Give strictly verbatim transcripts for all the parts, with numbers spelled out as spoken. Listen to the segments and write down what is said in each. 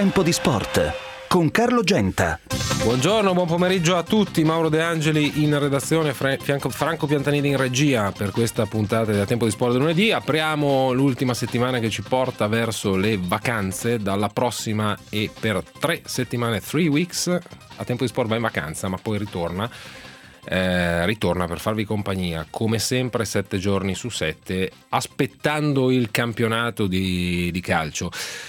Tempo di Sport con Carlo Genta. Buongiorno, buon pomeriggio a tutti. Mauro De Angeli in redazione, Franco Piantanini in regia per questa puntata del Tempo di Sport del lunedì. Apriamo l'ultima settimana che ci porta verso le vacanze. Dalla prossima e per tre settimane, three weeks, a Tempo di Sport va in vacanza, ma poi ritorna. Eh, ritorna per farvi compagnia come sempre sette giorni su sette, aspettando il campionato di, di calcio.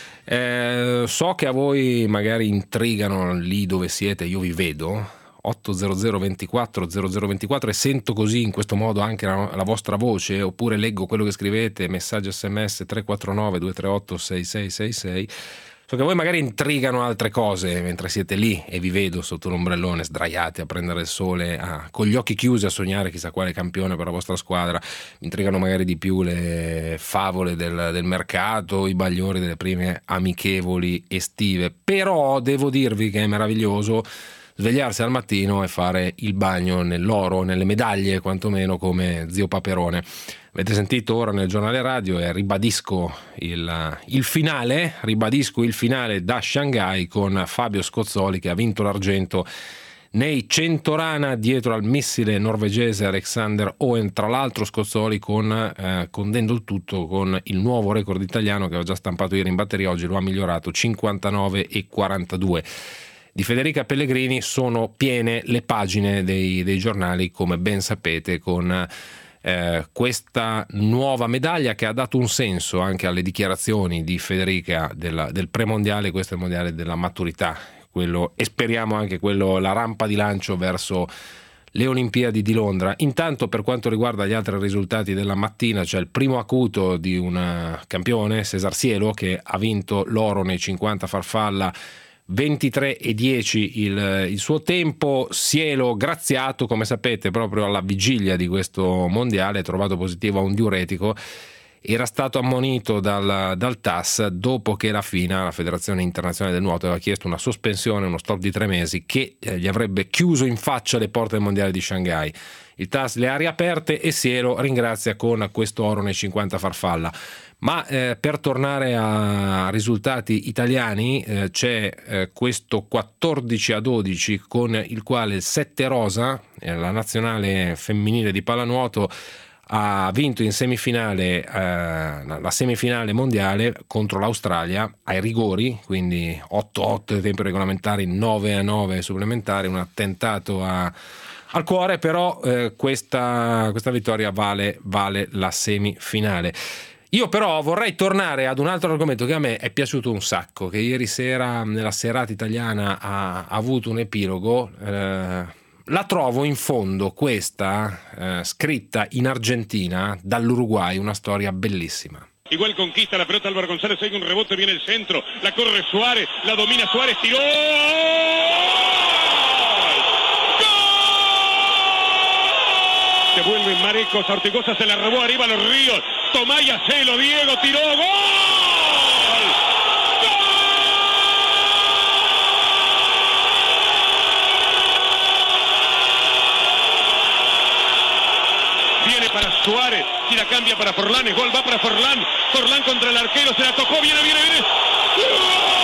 Eh, so che a voi magari intrigano lì dove siete, io vi vedo otto zero zero ventiquattro zero zero ventiquattro e sento così in questo modo anche la, la vostra voce, oppure leggo quello che scrivete, messaggi sms tre quattro nove due tre otto sei sei sei sei. So che a voi magari intrigano altre cose mentre siete lì e vi vedo sotto l'ombrellone sdraiati a prendere il sole, a, con gli occhi chiusi a sognare chissà quale campione per la vostra squadra. Mi intrigano magari di più le favole del, del mercato, i bagliori delle prime amichevoli estive. Però devo dirvi che è meraviglioso svegliarsi al mattino e fare il bagno nell'oro, nelle medaglie quantomeno, come zio Paperone. Avete sentito ora nel giornale radio e ribadisco il, il finale, ribadisco il finale da Shanghai con Fabio Scozzoli che ha vinto l'argento nei cento rana dietro al missile norvegese Alexander Owen. Tra l'altro Scozzoli con, eh, condendo il tutto con il nuovo record italiano che aveva già stampato ieri in batteria, oggi lo ha migliorato, cinquantanove e quarantadue. Di Federica Pellegrini sono piene le pagine dei, dei giornali, come ben sapete, con eh, questa nuova medaglia che ha dato un senso anche alle dichiarazioni di Federica della, del premondiale. Questo è il mondiale della maturità, quello, e speriamo anche quello, la rampa di lancio verso le Olimpiadi di Londra. Intanto, per quanto riguarda gli altri risultati della mattina, c'è il primo acuto di un campione, Cesar Cielo, che ha vinto l'oro nei cinquanta farfalla, ventitré e dieci il, il suo tempo. Cielo graziato, come sapete, proprio alla vigilia di questo mondiale, trovato positivo a un diuretico, era stato ammonito dal, dal T A S dopo che la FINA, la Federazione Internazionale del Nuoto, aveva chiesto una sospensione, uno stop di tre mesi che eh, gli avrebbe chiuso in faccia le porte del mondiale di Shanghai. Il T A S le ha riaperte e Cielo ringrazia con questo oro nei cinquanta farfalla. Ma eh, per tornare a risultati italiani, eh, c'è eh, questo quattordici a dodici con il quale il Sette Rosa, eh, la nazionale femminile di pallanuoto, ha vinto in semifinale eh, la semifinale mondiale contro l'Australia ai rigori, quindi otto a otto ai tempi regolamentari, nove a nove supplementari, un attentato a, al cuore, però eh, questa, questa vittoria vale, vale la semifinale. Io però vorrei tornare ad un altro argomento che a me è piaciuto un sacco, che ieri sera nella serata italiana ha, ha avuto un epilogo. Eh, la trovo in fondo questa, eh, scritta in Argentina dall'Uruguay, una storia bellissima. Igual conquista la pelota Álvaro González, hay un rebote, viene el centro, la corre Suárez, la domina Suárez, tiró. Se vuelven Marecos, Ortigosa se la robó arriba a los Ríos, Tomaya Celo, Diego tiró, ¡gol! Viene para Suárez, si la cambia para Forlán, es gol, va para Forlán, Forlán contra el arquero, se la tocó, viene, viene, viene. ¡Gol!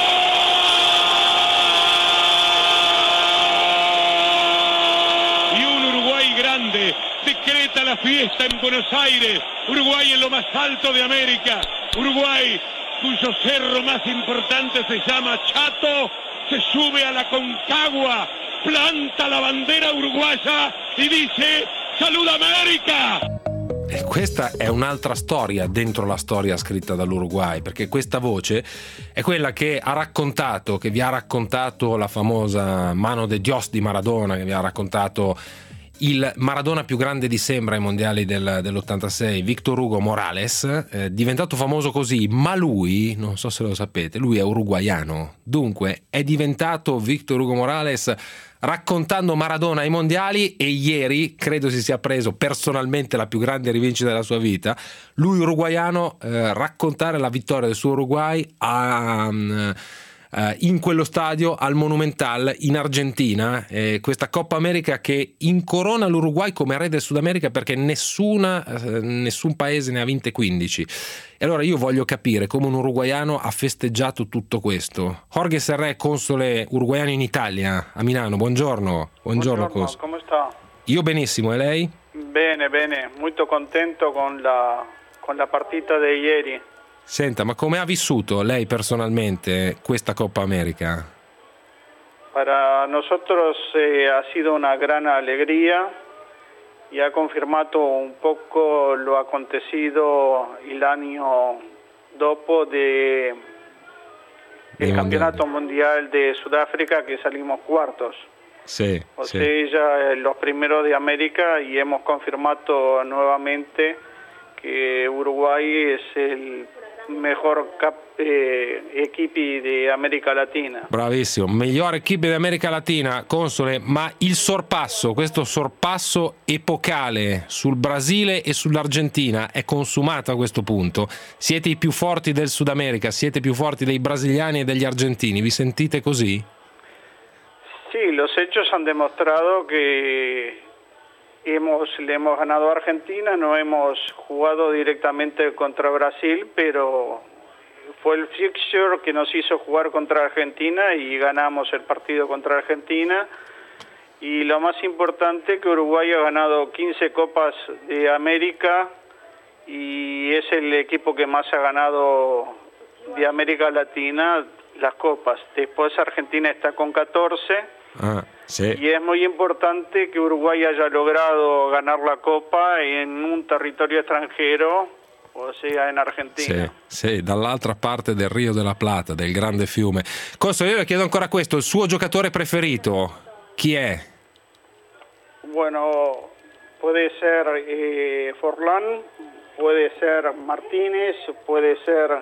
Decreta la fiesta en Buenos Aires, Uruguay en lo más alto de América, Uruguay cuyo cerro más importante se llama Chato, se sube a la Concagua, planta la bandera uruguaya y dice ¡Salud América! E questa è un'altra storia dentro la storia scritta dall'Uruguay, perché questa voce è quella che ha raccontato, che vi ha raccontato la famosa Mano de Dios di Maradona, che vi ha raccontato il Maradona più grande di sempre ai mondiali del, dell'ottantasei, Víctor Hugo Morales, eh, diventato famoso così, ma lui, non so se lo sapete, lui è uruguaiano, dunque è diventato Víctor Hugo Morales raccontando Maradona ai mondiali, e ieri credo si sia preso personalmente la più grande rivincita della sua vita, lui uruguaiano, eh, raccontare la vittoria del suo Uruguay a... Um, uh, in quello stadio al Monumental in Argentina, eh, questa Coppa America che incorona l'Uruguay come re del Sud America perché nessuna, eh, nessun paese ne ha vinte quindici. E allora io voglio capire come un uruguaiano ha festeggiato tutto questo. Jorge Serré, console uruguaiano in Italia, a Milano, buongiorno. Buongiorno, Buongiorno, come sta? Io benissimo, e lei? Bene, bene, molto contento con la, con la partita di ieri. Senta, ma come ha vissuto lei personalmente questa Coppa América? Para nosotros eh, ha sido una gran alegría y ha confirmado un poco lo acontecido el año dopo de el campeonato mundial de Sudáfrica que salimos cuartos. Sí, o sí. sea, los primeros de América, y hemos confirmado nuevamente que Uruguay es el mejor cap, eh, equipo di America Latina. Bravissimo, migliore equipe di America Latina, console, ma il sorpasso, questo sorpasso epocale sul Brasile e sull'Argentina è consumato a questo punto. Siete i più forti del Sud America, siete più forti dei brasiliani e degli argentini, vi sentite così? Sí, los hechos han demostrado que hemos, le hemos ganado a Argentina, no hemos jugado directamente contra Brasil, pero fue el fixture que nos hizo jugar contra Argentina y ganamos el partido contra Argentina. Y lo más importante, que Uruguay ha ganado quince Copas de América y es el equipo que más ha ganado de América Latina las copas. Después Argentina está con catorce. Ah, sí. Y es muy importante que Uruguay haya logrado ganar la Copa en un territorio extranjero, o sea, in Argentina. Sì, sì, dall'altra parte del Rio della Plata, del grande fiume. Console, io le chiedo ancora questo, il suo giocatore preferito, chi è? Bueno, puede ser eh, Forlán, puede ser Martínez, puede ser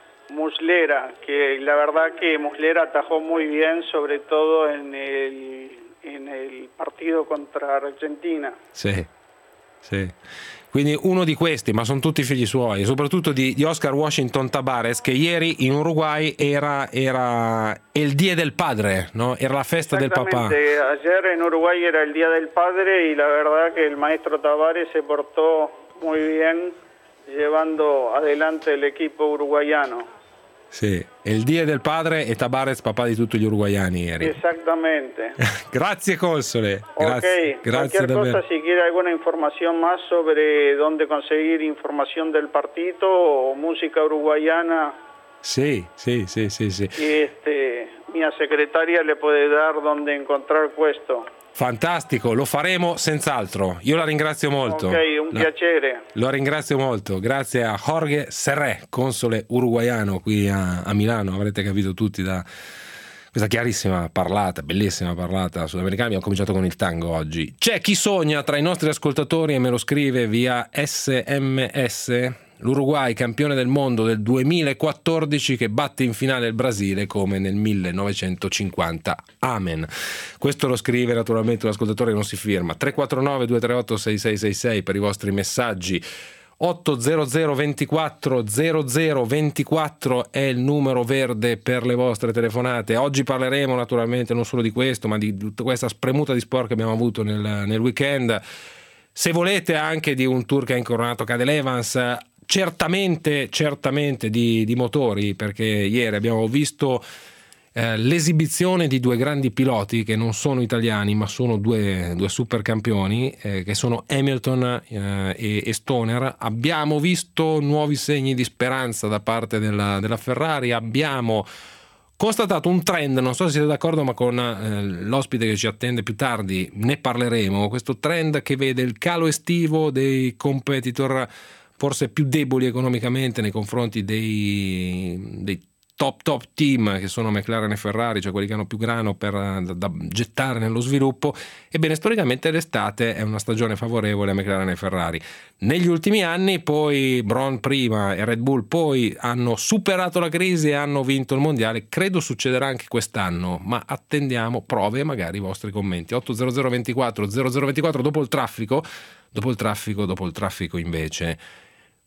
Muslera, que la verdad que Muslera atajó muy bien, sobre todo en el, en el partido contra Argentina. Sì, sì. Quindi uno di questi, ma sono tutti figli suoi, e soprattutto di, di Oscar Washington Tabares, che ieri in Uruguay era, era il Día del Padre, no? Era la festa del papà. Ayer en Uruguay era el Día del Padre y la verdad que el maestro Tabares se portó muy bien llevando adelante el equipo uruguayano. Sì, è il Día del Padre e Tabares papà di tutti gli uruguayani ieri. Exactamente. Grazie console. Grazie, ok, grazie cualquier davvero. cosa, si quiere alguna información más sobre dónde conseguir información del partido o música uruguayana, Sì, sì, sì, sì, sì. este, mia secretaria le puede dar dónde encontrar questo. Fantastico, lo faremo senz'altro. Io la ringrazio molto. Ok, un la, piacere. Lo ringrazio molto. Grazie a Jorge Serré, console uruguaiano qui a, a Milano. Avrete capito tutti da questa chiarissima parlata, bellissima parlata sudamericana. Abbiamo cominciato con il tango oggi. C'è chi sogna tra i nostri ascoltatori e me lo scrive via S M S. L'Uruguay campione del mondo del duemilaquattordici che batte in finale il Brasile come nel millenovecentocinquanta. Amen. Questo lo scrive naturalmente un ascoltatore che non si firma. tre quattro nove due tre otto sei sei sei sei per i vostri messaggi. otto zero zero ventiquattro zero zero ventiquattro è il numero verde per le vostre telefonate. Oggi parleremo naturalmente non solo di questo, ma di tutta questa spremuta di sport che abbiamo avuto nel, nel weekend. Se volete anche di un tour che ha incoronato Cadel Evans, certamente, certamente di, di motori, perché ieri abbiamo visto eh, l'esibizione di due grandi piloti che non sono italiani ma sono due, due super campioni, eh, che sono Hamilton eh, e, e Stoner. Abbiamo visto nuovi segni di speranza da parte della, della Ferrari, abbiamo constatato un trend, non so se siete d'accordo, ma con eh, l'ospite che ci attende più tardi ne parleremo, questo trend che vede il calo estivo dei competitor forse più deboli economicamente nei confronti dei, dei top top team che sono McLaren e Ferrari, cioè quelli che hanno più grano per, da, da gettare nello sviluppo. Ebbene, storicamente l'estate è una stagione favorevole a McLaren e Ferrari. Negli ultimi anni poi Brown prima e Red Bull poi hanno superato la crisi e hanno vinto il mondiale. Credo succederà anche quest'anno, ma attendiamo prove e magari i vostri commenti. otto zero zero ventiquattro zero zero ventiquattro dopo il traffico dopo il traffico dopo il traffico invece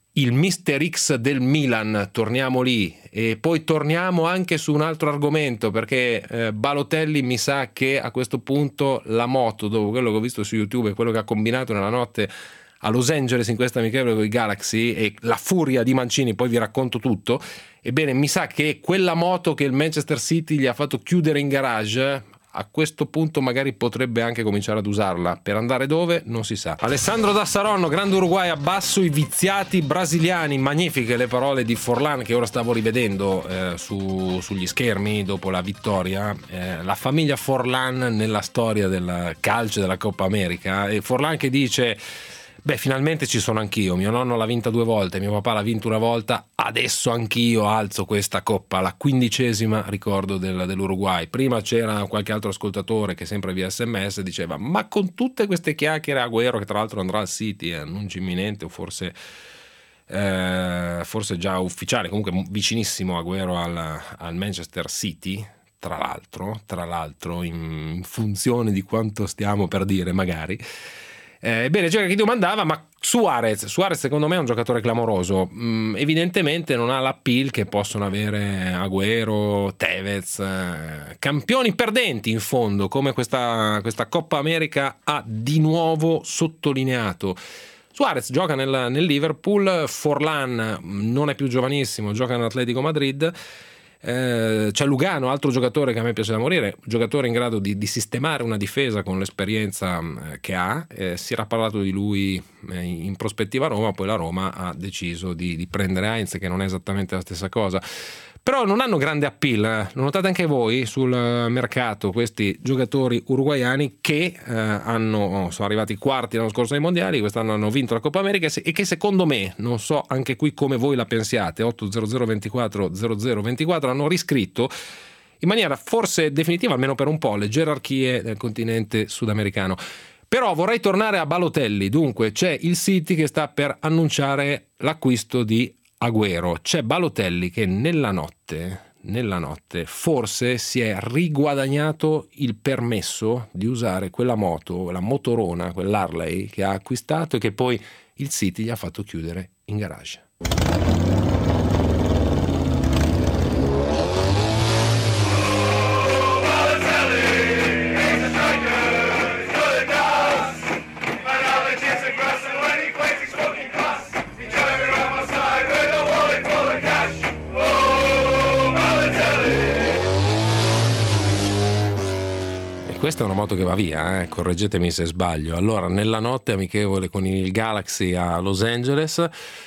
il mister X del Milan, torniamo lì e poi torniamo anche su un altro argomento, perché eh, Balotelli mi sa che a questo punto la moto, dopo quello che ho visto su YouTube e quello che ha combinato nella notte a Los Angeles in questa amichevole con i Galaxy e la furia di Mancini, poi vi racconto tutto, ebbene mi sa che quella moto che il Manchester City gli ha fatto chiudere in garage a questo punto magari potrebbe anche cominciare ad usarla. Per andare dove? Non si sa. Alessandro da Saronno, grande Uruguay, abbasso i viziati brasiliani. Magnifiche le parole di Forlan che ora stavo rivedendo eh, su, sugli schermi dopo la vittoria. Eh, la famiglia Forlan nella storia del calcio della Coppa America, e Forlan che dice: beh, finalmente ci sono anch'io, mio nonno l'ha vinta due volte, mio papà l'ha vinta una volta, adesso anch'io alzo questa coppa, la quindicesima, ricordo, del, dell'Uruguay. Prima c'era qualche altro ascoltatore che sempre via sms diceva: ma con tutte queste chiacchiere Agüero, che tra l'altro andrà al City, eh, annuncio imminente o forse, eh, forse già ufficiale, comunque vicinissimo Agüero al, al Manchester City, tra l'altro, tra l'altro in, in funzione di quanto stiamo per dire magari. Ebbene, cioè, chi domandava: ma Suarez, Suarez secondo me è un giocatore clamoroso, mm, evidentemente non ha l'appeal che possono avere Agüero, Tevez, eh, campioni perdenti in fondo, come questa, questa Coppa America ha di nuovo sottolineato. Suarez gioca nel, nel Liverpool, Forlan non è più giovanissimo, gioca nell'Atletico Madrid. Eh, c'è Lugano, altro giocatore che a me piace da morire, giocatore in grado di, di sistemare una difesa con l'esperienza eh, che ha. Eh, si era parlato di lui eh, in prospettiva a Roma, poi la Roma ha deciso di, di prendere Heinz, che non è esattamente la stessa cosa, però non hanno grande appeal. Eh. Lo notate anche voi sul mercato, questi giocatori uruguaiani che eh, hanno, sono arrivati quarti l'anno scorso ai mondiali, quest'anno hanno vinto la Coppa America e che secondo me, non so anche qui come voi la pensiate, otto zero zero ventiquattro zero zero ventiquattro, hanno riscritto in maniera forse definitiva, almeno per un po', le gerarchie del continente sudamericano. Però vorrei tornare a Balotelli. Dunque c'è il City che sta per annunciare l'acquisto di Agüero, c'è Balotelli che nella notte, nella notte forse si è riguadagnato il permesso di usare quella moto, la motorona, quell'Harley che ha acquistato e che poi il City gli ha fatto chiudere in garage. Questa è una moto che va via, eh? Correggetemi se sbaglio. Allora, nella notte amichevole con il Galaxy a Los Angeles,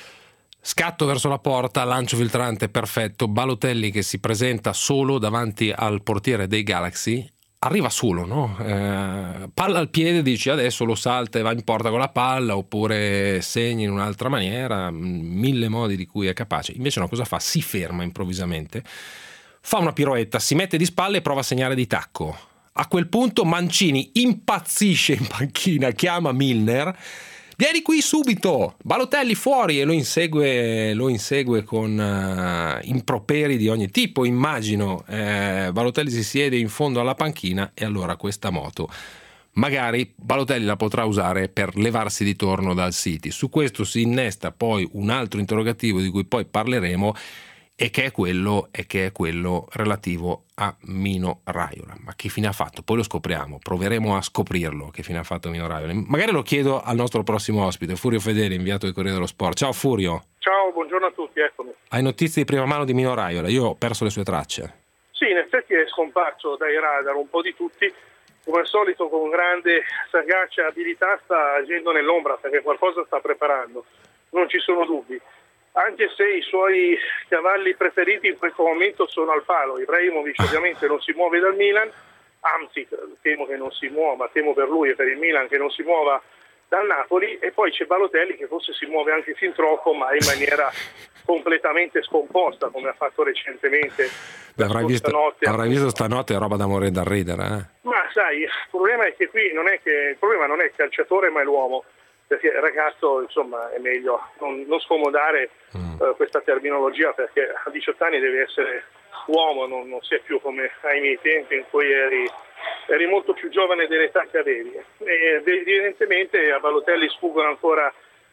scatto verso la porta, lancio filtrante perfetto, Balotelli che si presenta solo davanti al portiere dei Galaxy, arriva solo, no? Eh, palla al piede, dici adesso lo salta e va in porta con la palla, oppure segna in un'altra maniera, mille modi di cui è capace. Invece no, cosa fa? Si ferma improvvisamente, fa una piroetta, si mette di spalle e prova a segnare di tacco. A quel punto Mancini impazzisce in panchina, chiama Milner: vieni qui subito, Balotelli fuori, e lo insegue, lo insegue con uh, improperi di ogni tipo, immagino. eh, Balotelli si siede in fondo alla panchina e allora questa moto magari Balotelli la potrà usare per levarsi di torno dal City. Su questo si innesta poi un altro interrogativo di cui poi parleremo, e che è quello, e che è quello relativo a Mino Raiola. Ma che fine ha fatto? Poi lo scopriamo, proveremo a scoprirlo che fine ha fatto Mino Raiola. Magari lo chiedo al nostro prossimo ospite, Furio Fedeli, inviato del Corriere dello Sport. Ciao Furio. Ciao, buongiorno a tutti, eccomi. Hai notizie di prima mano di Mino Raiola? Io ho perso le sue tracce. Sì, in effetti è scomparso dai radar un po' di tutti, come al solito con grande sagacia e abilità sta agendo nell'ombra perché qualcosa sta preparando, non ci sono dubbi. Anche se i suoi cavalli preferiti in questo momento sono al palo. Ibrahimovic ovviamente non si muove dal Milan, anzi temo che non si muova, temo per lui e per il Milan che non si muova dal Napoli, e poi c'è Balotelli che forse si muove anche fin troppo, ma in maniera completamente scomposta, come ha fatto recentemente. Beh, avrai visto, notte, avrai visto stanotte, è roba da morire da ridere, eh? Ma sai, il problema è che qui non è che il problema non è il calciatore ma è l'uomo, perché il ragazzo, insomma, è meglio non, non scomodare mm. uh, questa terminologia, perché a diciotto anni devi essere uomo, non, non sei più come ai miei tempi in cui eri, eri molto più giovane dell'età che avevi. E evidentemente a Balotelli sfuggono ancora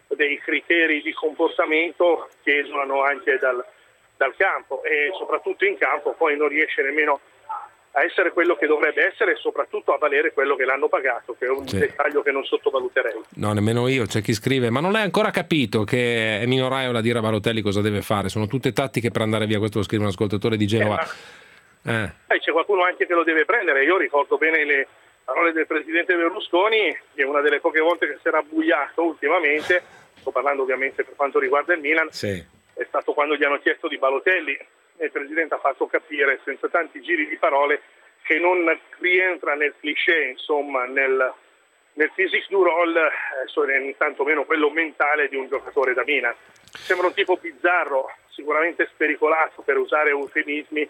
dei criteri di comportamento che esulano anche dal, dal campo, e soprattutto in campo poi non riesce nemmeno a essere quello che dovrebbe essere e soprattutto a valere quello che l'hanno pagato, che è un sì. dettaglio che non sottovaluterei. No, nemmeno io. C'è chi scrive: ma non hai ancora capito che è Mino Raiola a dire a Balotelli cosa deve fare? Sono tutte tattiche per andare via. Questo lo scrive un ascoltatore di Genova. Eh, ma... eh. C'è qualcuno anche che lo deve prendere. Io ricordo bene le parole del presidente Berlusconi, che è una delle poche volte che si era abbuiato ultimamente, sto parlando ovviamente per quanto riguarda il Milan, sì. è stato quando gli hanno chiesto di Balotelli, e il presidente ha fatto capire senza tanti giri di parole che non rientra nel cliché, insomma, nel, nel physique du role, eh, tantomeno quello mentale di un giocatore da Milan. Sembra un tipo bizzarro, sicuramente spericolato, per usare eufemismi,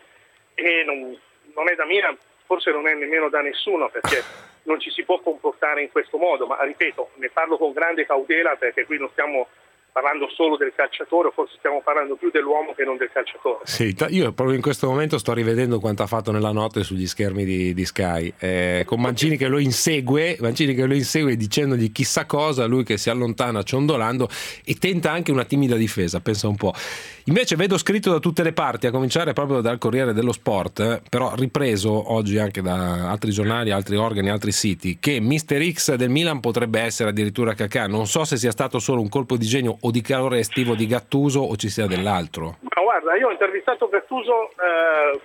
e non, non è da Milan, forse non è nemmeno da nessuno, perché non ci si può comportare in questo modo, ma ripeto, ne parlo con grande cautela, perché qui non stiamo parlando solo del calciatore, o forse stiamo parlando più dell'uomo che non del calciatore. Sì, io proprio in questo momento sto rivedendo quanto ha fatto nella notte sugli schermi di, di Sky, eh, con Mancini che lo insegue Mancini che lo insegue dicendogli chissà cosa, lui che si allontana ciondolando e tenta anche una timida difesa, pensa un po'. Invece vedo scritto da tutte le parti, a cominciare proprio dal Corriere dello Sport, eh, però ripreso oggi anche da altri giornali, altri organi, altri siti, che mister X del Milan potrebbe essere addirittura Kakà. Non so se sia stato solo un colpo di genio o di calore estivo di Gattuso o ci sia dell'altro. Ma guarda, io ho intervistato Gattuso eh,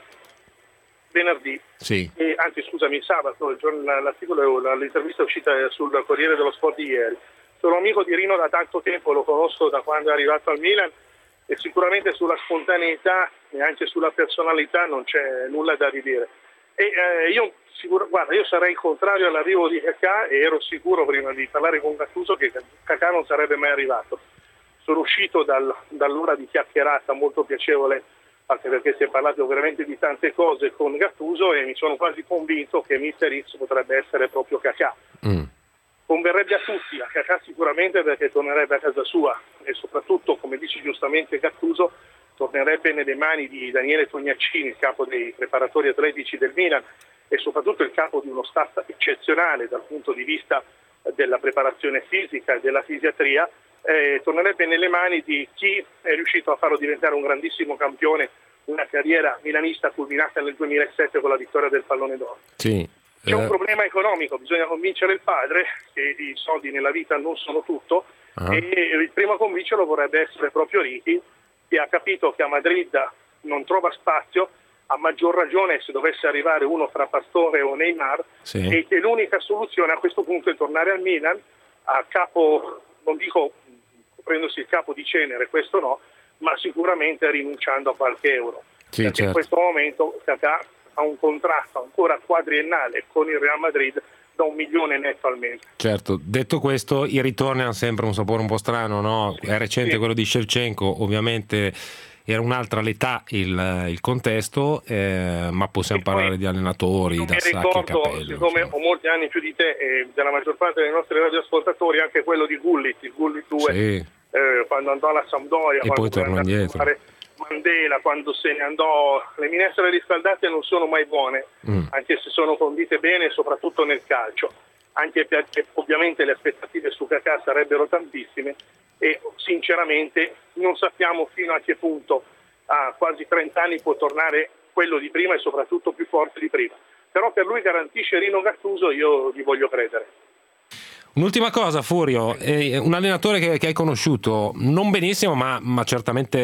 venerdì, sì. e, anzi scusami, sabato, il giorno, l'articolo, l'intervista è uscita sul Corriere dello Sport di ieri. Sono amico di Rino da tanto tempo, lo conosco da quando è arrivato al Milan, e sicuramente sulla spontaneità e anche sulla personalità non c'è nulla da ridire. E eh, io sicuro, guarda, io sarei contrario all'arrivo di Kakà, e ero sicuro prima di parlare con Gattuso che Kakà non sarebbe mai arrivato. Sono uscito dal, dall'ora di chiacchierata molto piacevole, anche perché si è parlato veramente di tante cose con Gattuso, e mi sono quasi convinto che mister X potrebbe essere proprio Kakà. Mm. Converrebbe a tutti, a Kakà sicuramente, perché tornerebbe a casa sua, e soprattutto, come dice giustamente Gattuso, tornerebbe nelle mani di Daniele Tognaccini, il capo dei preparatori atletici del Milan, e soprattutto il capo di uno staff eccezionale dal punto di vista della preparazione fisica e della fisiatria. Eh, tornerebbe nelle mani di chi è riuscito a farlo diventare un grandissimo campione, una carriera milanista culminata nel duemilasette con la vittoria del Pallone d'Oro. Sì. C'è un problema economico, bisogna convincere il padre che i soldi nella vita non sono tutto, uh-huh. e il primo a convincerlo vorrebbe essere proprio Ricky, che ha capito che a Madrid non trova spazio, a maggior ragione se dovesse arrivare uno fra Pastore o Neymar, sì. e che l'unica soluzione a questo punto è tornare al Milan a capo, non dico prendersi il capo di cenere, questo no, ma sicuramente rinunciando a qualche euro. Sì, perché certo. in questo momento Kakà ha un contratto ancora quadriennale con il Real Madrid da un milione netto al mese. Certo, detto questo, i ritorni hanno sempre un sapore un po' strano, no? È recente sì. quello di Shevchenko, ovviamente era un'altra l'età, il, il contesto, eh, ma possiamo e parlare poi, di allenatori, da Sacchi a Capello. Siccome ho molti anni più di te e della maggior parte dei nostri radioascoltatori, anche quello di Gullit, il Gullit due, sì. eh, quando andò alla Sampdoria, e quando poi tornò indietro. Fare Mandela, quando se ne andò, le minestre riscaldate non sono mai buone, mm. anche se sono condite bene, soprattutto nel calcio, anche perché ovviamente le aspettative su Kakà sarebbero tantissime, e sinceramente non sappiamo fino a che punto a quasi trenta anni può tornare quello di prima, e soprattutto più forte di prima. Però per lui garantisce Rino Gattuso, io gli voglio credere. Un'ultima cosa, Furio, è un allenatore che, che hai conosciuto non benissimo, ma, ma certamente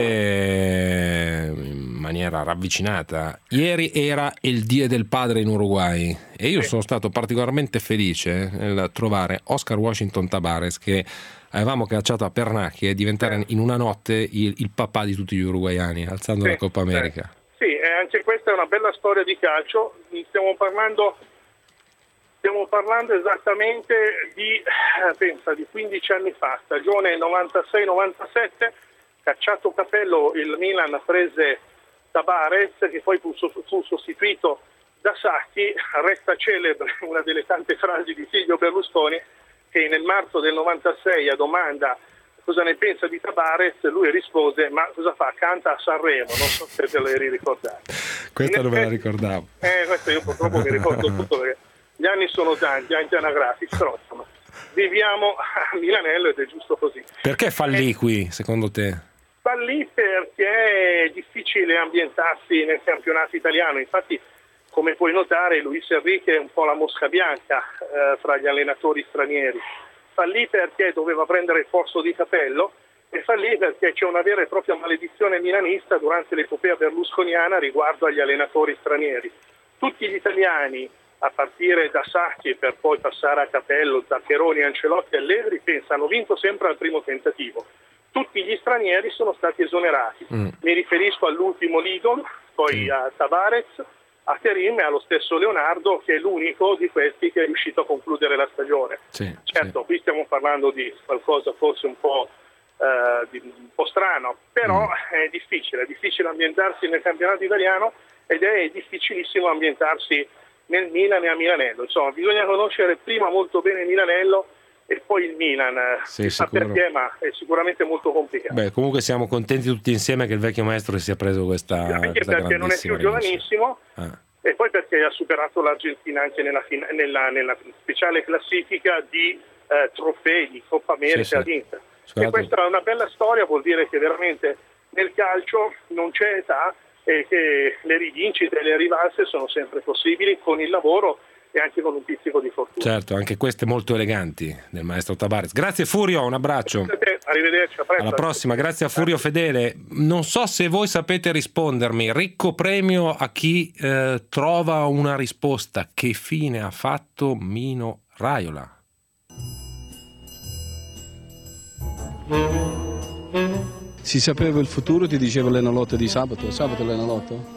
in maniera ravvicinata. Ieri era il Die del Padre in Uruguay, e io sì. sono stato particolarmente felice nel trovare Oscar Washington Tabares, che avevamo cacciato a pernacchie, e diventare in una notte il, il papà di tutti gli uruguaiani, alzando sì, la Coppa America. Sì, sì, anche questa è una bella storia di calcio. Stiamo parlando Stiamo parlando esattamente di, eh, pensa, di quindici anni fa, stagione novantasei novantasette, cacciato Capello, il Milan prese Tabares, che poi fu, fu sostituito da Sacchi. Resta celebre una delle tante frasi di Silvio Berlusconi, che nel marzo del novantasei a domanda cosa ne pensa di Tabares, lui rispose: ma cosa fa? Canta a Sanremo, non so se te l'hai ricordato. Questa non me la ricordavo. Eh, questo io purtroppo mi ricordo tutto, perché gli anni sono tanti, anche anagrafici, però insomma. viviamo a Milanello ed è giusto così. Perché fallì qui, secondo te? Fallì perché è difficile ambientarsi nel campionato italiano, infatti come puoi notare Luis Enrique è un po' la mosca bianca eh, fra gli allenatori stranieri. Fallì perché doveva prendere il posto di Capello e fallì perché c'è una vera e propria maledizione milanista durante l'epopea berlusconiana riguardo agli allenatori stranieri. Tutti gli italiani, a partire da Sacchi per poi passare a Capello, Zaccheroni, Ancelotti e Allegri, pensano vinto sempre al primo tentativo. Tutti gli stranieri sono stati esonerati. Mm. Mi riferisco all'ultimo Lidl, poi mm. a Tavares, a Kerim e allo stesso Leonardo, che è l'unico di questi che è riuscito a concludere la stagione. Sì, certo, sì. Qui stiamo parlando di qualcosa forse un po', eh, di, un po' strano, però mm. è difficile, è difficile ambientarsi nel campionato italiano ed è difficilissimo ambientarsi nel Milan e a Milanello. Insomma, bisogna conoscere prima molto bene Milanello e poi il Milan, sì, sa perché, ma è sicuramente molto complicato. Beh, comunque siamo contenti tutti insieme che il vecchio maestro si sia preso questa, anche questa perché non è più giovanissimo ah. e poi perché ha superato l'Argentina anche nella, nella, nella speciale classifica di eh, trofei di Coppa America sì, sì. ad Inter. E questa è una bella storia, vuol dire che veramente nel calcio non c'è età e che le rivincite e le rivalse sono sempre possibili con il lavoro e anche con un pizzico di fortuna. Certo, anche queste molto eleganti del maestro Tavares. Grazie Furio, un abbraccio. Arrivederci, a presto. Alla prossima, grazie a Furio Fedele. Non so se voi sapete rispondermi. Ricco premio a chi eh, trova una risposta. Che fine ha fatto Mino Raiola? Si sapeva il futuro, ti diceva l'Enalotto di sabato. Sabato l'Enalotto?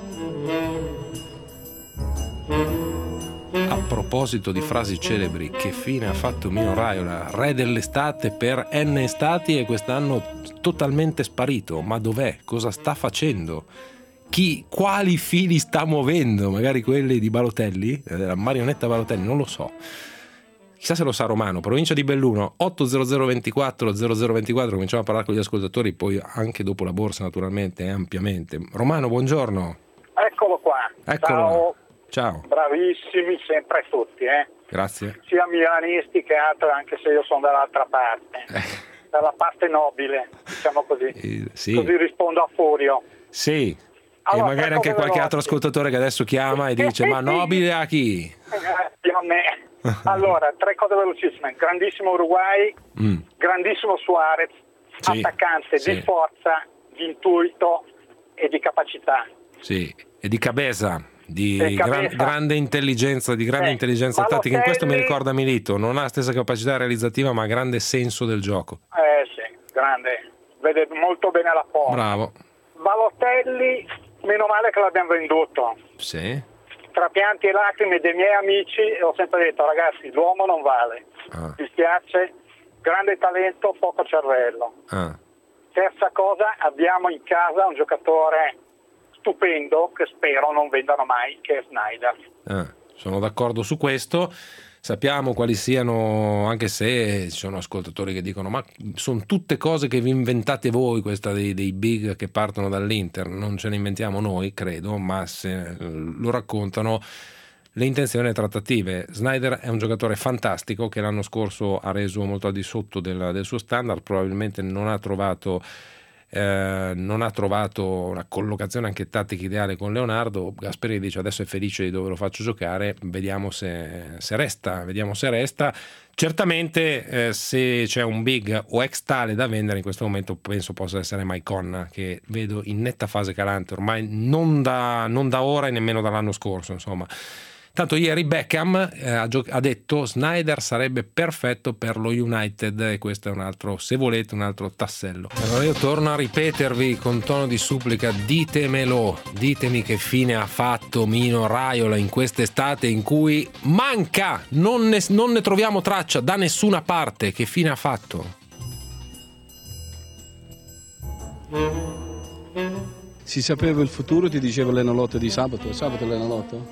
A proposito di frasi celebri, che fine ha fatto Mino Raiola, re dell'estate per n estati e quest'anno totalmente sparito? Ma dov'è? Cosa sta facendo? Chi, quali fili sta muovendo? Magari quelli di Balotelli, la marionetta Balotelli, non lo so. Chissà se lo sa Romano. Provincia di Belluno, otto zero zero ventiquattro zero zero ventiquattro. Cominciamo a parlare con gli ascoltatori, poi anche dopo la borsa naturalmente e ampiamente. Romano, buongiorno. Eccolo qua. Eccolo. Ciao. Ciao. Bravissimi sempre tutti, eh. Grazie. Sia milanisti che altro, anche se io sono dall'altra parte, eh. dalla parte nobile, diciamo così. Eh, sì. Così rispondo a Furio. Sì. Allora, e magari anche qualche altro ascoltatore che adesso chiama e dice ma nobile a chi? Eh, a me. Allora, tre cose velocissime. Grandissimo Uruguay, mm. grandissimo Suarez, sì, attaccante sì. di forza, di intuito e di capacità. Sì, e di cabeza, di gran, grande intelligenza, di grande eh, intelligenza tattica. In questo mi ricorda Milito, non ha la stessa capacità realizzativa ma grande senso del gioco. Eh sì, grande, vede molto bene la porta. Bravo. Balotelli, meno male che l'abbiamo venduto. Sì. Tra pianti e lacrime dei miei amici ho sempre detto ragazzi l'uomo non vale, ah. mi spiace, grande talento, poco cervello. Ah. Terza cosa, abbiamo in casa un giocatore stupendo che spero non vendano mai, che è Sneijder. Ah, sono d'accordo su questo. Sappiamo quali siano, anche se ci sono ascoltatori che dicono ma sono tutte cose che vi inventate voi, questa dei, dei big che partono dall'Inter, non ce ne inventiamo noi, credo, ma se lo raccontano le intenzioni e trattative. Sneijder è un giocatore fantastico che l'anno scorso ha reso molto al di sotto del, del suo standard, probabilmente non ha trovato Eh, non ha trovato una collocazione anche tattica ideale con Leonardo. Gasperi dice adesso è felice di dove lo faccio giocare, vediamo se, se resta vediamo se resta. Certamente eh, se c'è un big o ex tale da vendere in questo momento penso possa essere Maicon, che vedo in netta fase calante ormai non da, non da ora e nemmeno dall'anno scorso, insomma. Tanto ieri Beckham eh, ha, gio- ha detto Sneijder sarebbe perfetto per lo United e questo è un altro, se volete, un altro tassello. Allora io torno a ripetervi con tono di supplica, ditemelo, ditemi che fine ha fatto Mino Raiola in quest'estate in cui manca, non ne, non ne troviamo traccia da nessuna parte. Che fine ha fatto? Si sapeva il futuro, ti diceva l'Enalotto di sabato. Sabato l'Enalotto?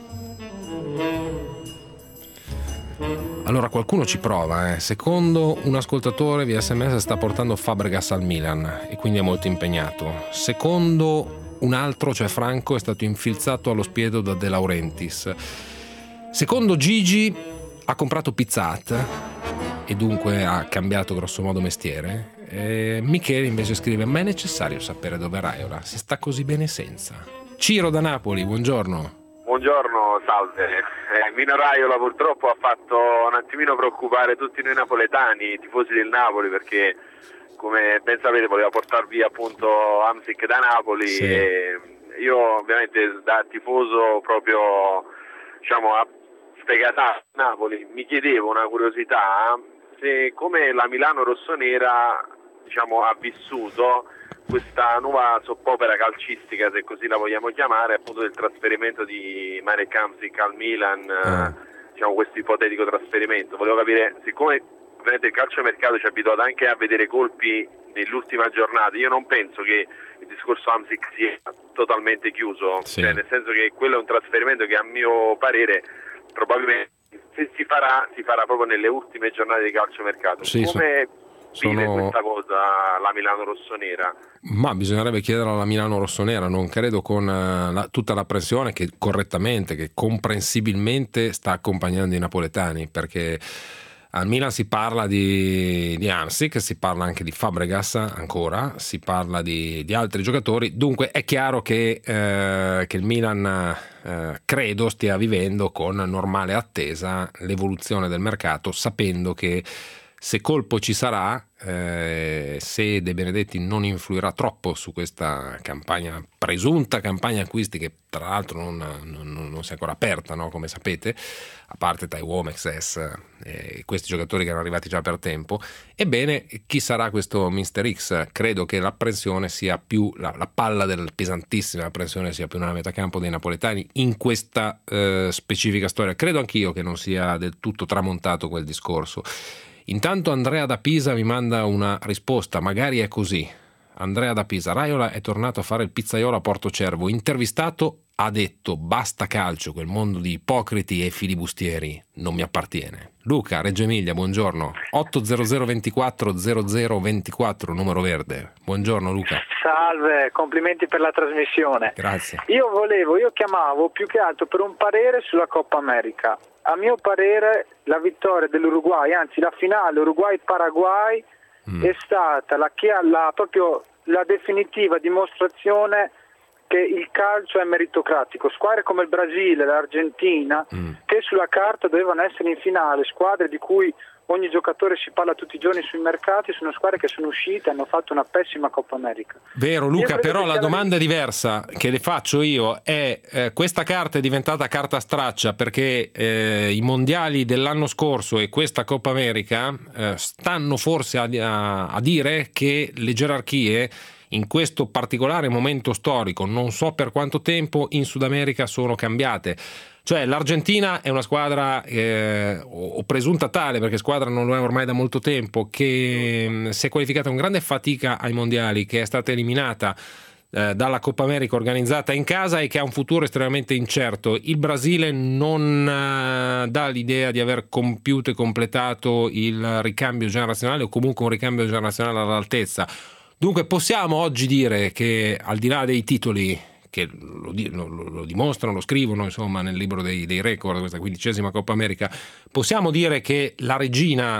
Allora qualcuno ci prova, eh. Secondo un ascoltatore via sms sta portando Fabregas al Milan e quindi è molto impegnato. Secondo un altro, cioè Franco, è stato infilzato allo spiedo da De Laurentiis. Secondo Gigi ha comprato Pizza Hut e dunque ha cambiato grossomodo mestiere. E Michele invece scrive: ma è necessario sapere dove Raiola? Si sta così bene senza. Ciro da Napoli, buongiorno. Buongiorno, salve. Eh, Mino Raiola purtroppo ha fatto un attimino preoccupare tutti noi napoletani, tifosi del Napoli, perché come ben sapete voleva portar via appunto Hamsik da Napoli. Sì. E io ovviamente da tifoso proprio diciamo sfegatato a Napoli mi chiedevo una curiosità, se come la Milano rossonera diciamo ha vissuto questa nuova soppopera calcistica, se così la vogliamo chiamare, appunto del trasferimento di Marek Hamsik al Milan, ah. diciamo questo ipotetico trasferimento. Volevo capire, siccome ovviamente il calciomercato ci ha abituato anche a vedere colpi nell'ultima giornata, io non penso che il discorso Hamsik sia totalmente chiuso, sì. cioè, nel senso che quello è un trasferimento che a mio parere probabilmente se si farà, si farà proprio nelle ultime giornate di calciomercato. Sì, come so, vive sono... questa cosa la Milano rossonera? Ma bisognerebbe chiedere alla Milano rossonera, non credo con la, tutta la pressione che correttamente, che comprensibilmente sta accompagnando i napoletani, perché al Milan si parla di, di Hamsik, si parla anche di Fabregas ancora, si parla di, di altri giocatori, dunque è chiaro che, eh, che il Milan eh, credo stia vivendo con normale attesa l'evoluzione del mercato, sapendo che se colpo ci sarà, eh, se De Benedetti non influirà troppo su questa campagna, presunta campagna acquisti, che tra l'altro non, non, non si è ancora aperta, no? Come sapete, a parte Taiwo, Mexes e eh, questi giocatori che erano arrivati già per tempo, ebbene chi sarà questo mister X? Credo che la pressione sia più, la, la palla del pesantissima la pressione sia più nella metacampo dei napoletani in questa eh, specifica storia. Credo anch'io che non sia del tutto tramontato quel discorso. Intanto Andrea da Pisa mi manda una risposta, magari è così. Andrea da Pisa: Raiola è tornato a fare il pizzaiolo a Portocervo, intervistato ha detto basta calcio, quel mondo di ipocriti e filibustieri non mi appartiene. Luca, Reggio Emilia, buongiorno. otto zero zero ventiquattro zero zero ventiquattro, numero verde. Buongiorno Luca. Salve, complimenti per la trasmissione. Grazie. Io volevo, io chiamavo più che altro per un parere sulla Coppa America. A mio parere la vittoria dell'Uruguay, anzi la finale Uruguay-Paraguay mm. è stata la, la, proprio la definitiva dimostrazione che il calcio è meritocratico. Squadre come il Brasile, l'Argentina, mm. che sulla carta dovevano essere in finale, squadre di cui ogni giocatore si parla tutti i giorni sui mercati, sono squadre che sono uscite e hanno fatto una pessima Coppa America. Vero Luca, però la domanda è diversa che le faccio io è eh, questa carta è diventata carta straccia perché eh, i mondiali dell'anno scorso e questa Coppa America eh, stanno forse a, a, a dire che le gerarchie in questo particolare momento storico, non so per quanto tempo, in Sud America sono cambiate. Cioè l'Argentina è una squadra, eh, o presunta tale, perché squadra non lo è ormai da molto tempo, che mh, si è qualificata con grande fatica ai mondiali, che è stata eliminata eh, dalla Coppa America organizzata in casa e che ha un futuro estremamente incerto. Il Brasile non eh, dà l'idea di aver compiuto e completato il ricambio generazionale, o comunque un ricambio generazionale all'altezza. Dunque possiamo oggi dire che, al di là dei titoli che lo, lo, lo dimostrano, lo scrivono insomma nel libro dei, dei record, questa quindicesima Coppa America, possiamo dire che la regina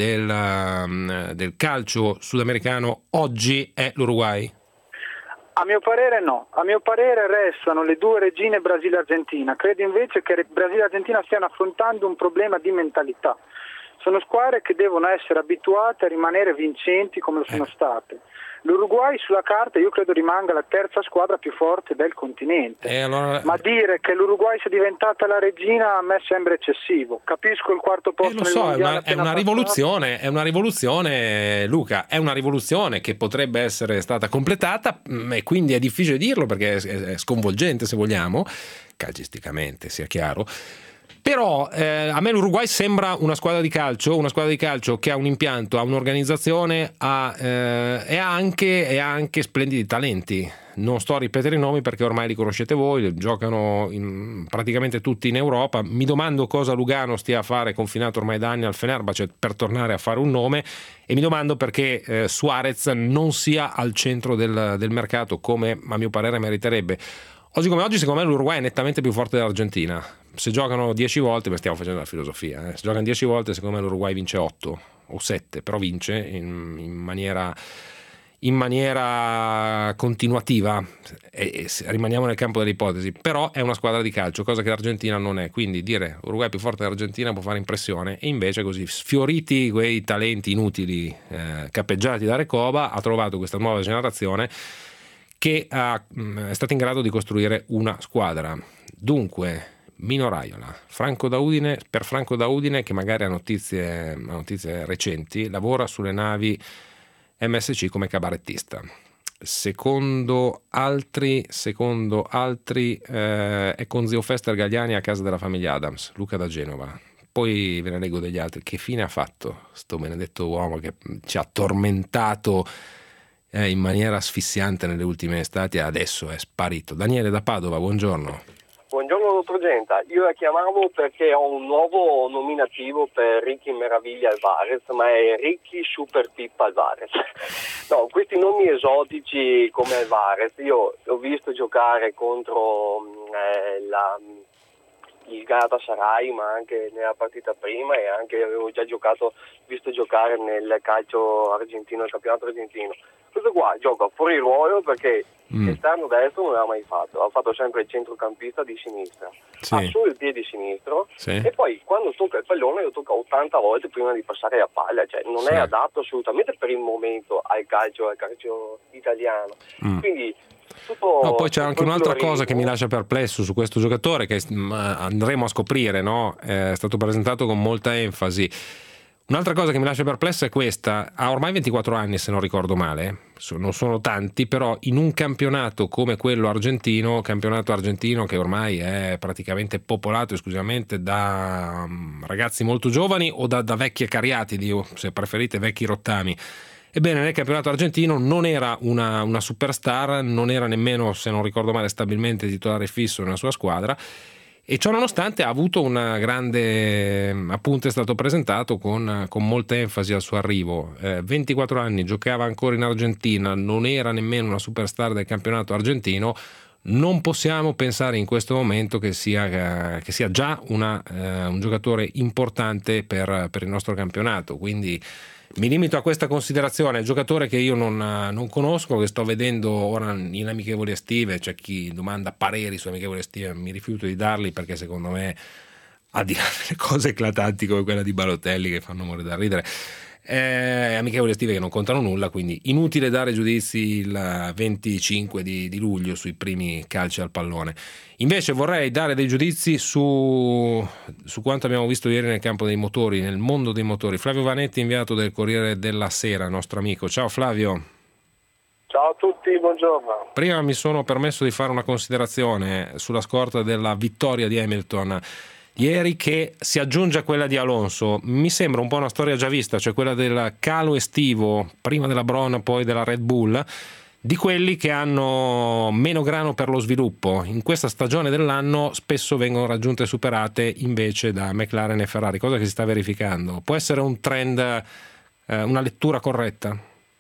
del, del calcio sudamericano oggi è l'Uruguay? A mio parere no, a mio parere restano le due regine Brasile e Argentina. Credo invece che Brasile e Argentina stiano affrontando un problema di mentalità. Sono squadre che devono essere abituate a rimanere vincenti come lo sono state. L'Uruguay sulla carta io credo rimanga la terza squadra più forte del continente, e allora... ma dire che l'Uruguay sia diventata la regina a me sembra eccessivo. Capisco il quarto posto eh, lo nel so, mondiale, è una, è una rivoluzione, è una rivoluzione Luca, è una rivoluzione che potrebbe essere stata completata e quindi è difficile dirlo perché è, è sconvolgente se vogliamo, calcisticamente sia chiaro. Però eh, a me l'Uruguay sembra una squadra di calcio, una squadra di calcio che ha un impianto, ha un'organizzazione, ha, eh, e, ha anche, e ha anche splendidi talenti. Non sto a ripetere i nomi perché ormai li conoscete voi, giocano in, praticamente tutti in Europa. Mi domando cosa Lugano stia a fare, confinato ormai da anni al Fenerbahce, per tornare a fare un nome, e mi domando perché eh, Suarez non sia al centro del, del mercato come a mio parere meriterebbe. Oggi come oggi secondo me l'Uruguay è nettamente più forte dell'Argentina. Se giocano dieci volte, beh, stiamo facendo la filosofia, eh. Se giocano dieci volte secondo me l'Uruguay vince otto o sette, però vince in, in maniera in maniera continuativa, e, e rimaniamo nel campo delle ipotesi, però è una squadra di calcio, cosa che l'Argentina non è, quindi dire Uruguay più forte dell'Argentina può fare impressione, e invece così sfioriti quei talenti inutili eh, cappeggiati da Recoba, ha trovato questa nuova generazione che ha, mh, è stata in grado di costruire una squadra. Dunque Mino Raiola, Franco da Udine, per Franco da Udine, che magari ha notizie, ha notizie recenti, lavora sulle navi M S C come cabarettista. Secondo altri, secondo altri eh, è con Zio Fester Gagliani a casa della famiglia Adams, Luca da Genova. Poi ve ne leggo degli altri. Che fine ha fatto sto benedetto uomo che ci ha tormentato eh, in maniera asfissiante nelle ultime estati, adesso è sparito. Daniele da Padova, buongiorno. Buongiorno dottor Genta, io la chiamavo perché ho un nuovo nominativo per Ricky Meraviglia Alvarez, ma è Ricky Super Pippa Alvarez. No, questi nomi esotici come Alvarez, io l'ho visto giocare contro eh, la, il Galatasaray, ma anche nella partita prima, e anche avevo già giocato, visto giocare nel calcio argentino, nel campionato argentino. Questo qua gioca fuori ruolo perché mm. esterno destro non l'ha mai fatto, ha fatto sempre il centrocampista di sinistra, sì. Ha solo il piede sinistro, sì. E poi quando tocca il pallone lo tocca ottanta volte prima di passare la palla, cioè non sì. È adatto assolutamente per il momento al calcio, al calcio italiano. Mm. Quindi tutto, no, poi c'è anche un'altra cosa che mi lascia perplesso su questo giocatore, che andremo a scoprire, no? È stato presentato con molta enfasi. Un'altra cosa che mi lascia perplessa è questa: ha ormai ventiquattro anni, se non ricordo male, non sono tanti, però in un campionato come quello argentino, campionato argentino che ormai è praticamente popolato esclusivamente da ragazzi molto giovani o da, da vecchi cariati, se preferite vecchi rottami. Ebbene, nel campionato argentino non era una, una superstar, non era nemmeno, se non ricordo male, stabilmente titolare fisso nella sua squadra, e ciò nonostante ha avuto una grande, appunto è stato presentato con, con molta enfasi al suo arrivo. Eh, ventiquattro anni, giocava ancora in Argentina, non era nemmeno una superstar del campionato argentino. Non possiamo pensare in questo momento che sia, che sia già una, eh, un giocatore importante per, per il nostro campionato, quindi mi limito a questa considerazione. Giocatore che io non, non conosco, che sto vedendo ora in amichevoli estive. C'è chi domanda pareri su amichevoli estive, mi rifiuto di darli perché secondo me, al di là delle cose eclatanti come quella di Balotelli che fanno morire da ridere, eh, amichevoli estive che non contano nulla, quindi inutile dare giudizi il venticinque di, di luglio sui primi calci al pallone. Invece vorrei dare dei giudizi su, su quanto abbiamo visto ieri nel campo dei motori, nel mondo dei motori. Flavio Vanetti, inviato del Corriere della Sera, nostro amico. Ciao Flavio. Ciao a tutti, buongiorno. Prima mi sono permesso di fare una considerazione sulla scorta della vittoria di Hamilton ieri, che si aggiunge a quella di Alonso. Mi sembra un po' una storia già vista, cioè quella del calo estivo, prima della Brown poi della Red Bull, di quelli che hanno meno grano per lo sviluppo. In questa stagione dell'anno spesso vengono raggiunte e superate invece da McLaren e Ferrari, cosa che si sta verificando. Può essere un trend, eh, una lettura corretta?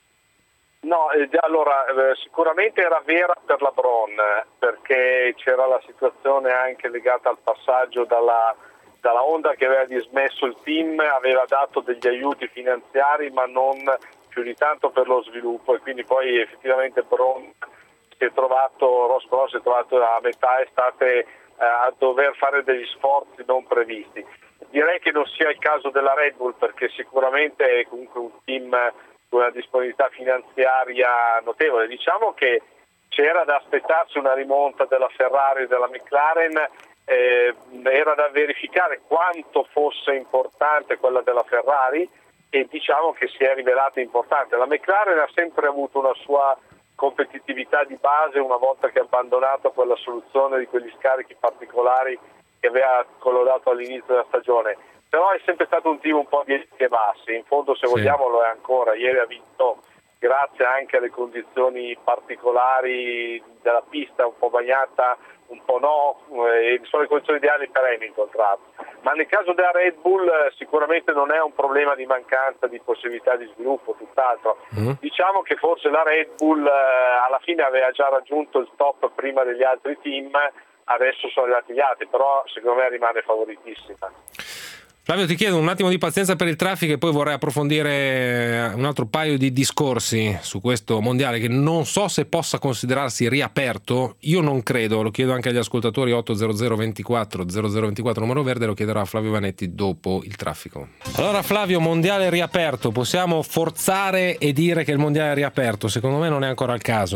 No, eh, allora eh, sicuramente era vera per la Brown, perché c'era la situazione anche legata al passaggio dalla, dalla Honda, che aveva dismesso il team, aveva dato degli aiuti finanziari ma non più di tanto per lo sviluppo, e quindi poi effettivamente Brown si è trovato, Ross Brown si è trovato a metà estate eh, a dover fare degli sforzi non previsti. Direi che non sia il caso della Red Bull, perché sicuramente è comunque un team con una disponibilità finanziaria notevole. Diciamo che c'era da aspettarsi una rimonta della Ferrari e della McLaren, eh, era da verificare quanto fosse importante quella della Ferrari, e diciamo che si è rivelata importante. La McLaren ha sempre avuto una sua competitività di base una volta che ha abbandonato quella soluzione di quegli scarichi particolari che aveva collodato all'inizio della stagione, però è sempre stato un team un po' di alti e bassi, in fondo se sì. vogliamo lo è ancora. Ieri ha vinto grazie anche alle condizioni particolari della pista un po' bagnata, un po' no, e sono le condizioni ideali per Hamilton, tra l'altro. Ma nel caso della Red Bull sicuramente non è un problema di mancanza di possibilità di sviluppo, tutt'altro. Mm. Diciamo che forse la Red Bull alla fine aveva già raggiunto il top prima degli altri team, adesso sono arrivati gli altri, però secondo me rimane favoritissima. Flavio, ti chiedo un attimo di pazienza per il traffico e poi vorrei approfondire un altro paio di discorsi su questo mondiale che non so se possa considerarsi riaperto. Io non credo, lo chiedo anche agli ascoltatori. Otto zero zero ventiquattro zero zero ventiquattro numero verde, lo chiederò a Flavio Vanetti dopo il traffico. Allora Flavio, mondiale riaperto, possiamo forzare e dire che il mondiale è riaperto? Secondo me non è ancora il caso.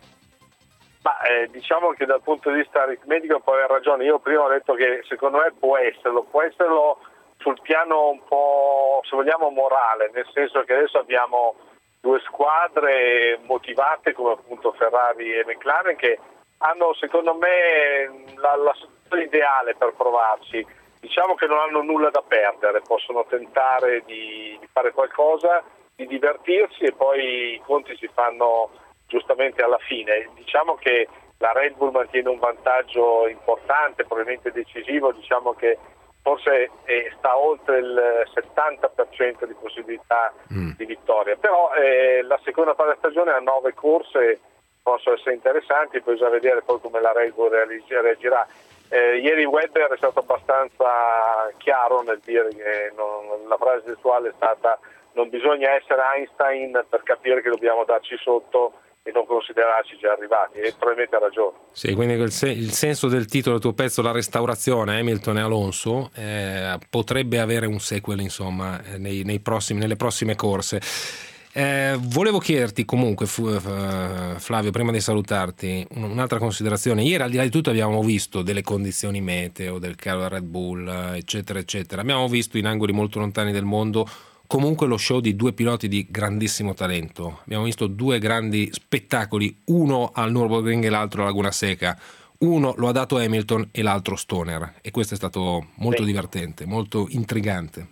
Ma eh, diciamo che dal punto di vista aritmetico può aver ragione. Io prima ho detto che secondo me può esserlo, può esserlo sul piano un po', se vogliamo, morale, nel senso che adesso abbiamo due squadre motivate come appunto Ferrari e McLaren che hanno secondo me la, la situazione ideale per provarci. Diciamo che non hanno nulla da perdere, possono tentare di, di fare qualcosa, di divertirsi e poi i conti si fanno giustamente alla fine. Diciamo che la Red Bull mantiene un vantaggio importante, probabilmente decisivo, diciamo che forse eh, sta oltre il settanta per cento di possibilità mm. di vittoria, però eh, la seconda parte della stagione ha nove corse, possono essere interessanti, poi bisogna vedere poi come la Red Bull reagirà. Eh, ieri Webber è stato abbastanza chiaro nel dire che non, la frase testuale è stata: non bisogna essere Einstein per capire che dobbiamo darci sotto e non considerarci già arrivati, e probabilmente ha ragione. Sì, quindi il, se- il senso del titolo del tuo pezzo, la restaurazione Hamilton e Alonso, eh, potrebbe avere un sequel, insomma, nei, nei prossimi, nelle prossime corse. Eh, volevo chiederti comunque, Flavio, prima di salutarti, un'altra considerazione. Ieri, al di là di tutto, abbiamo visto delle condizioni meteo, del caro Red Bull, eccetera, eccetera. Abbiamo visto in angoli molto lontani del mondo comunque lo show di due piloti di grandissimo talento. Abbiamo visto due grandi spettacoli, uno al Nürburgring e l'altro a Laguna Seca. Uno lo ha dato Hamilton e l'altro Stoner, e questo è stato molto sì. divertente, molto intrigante.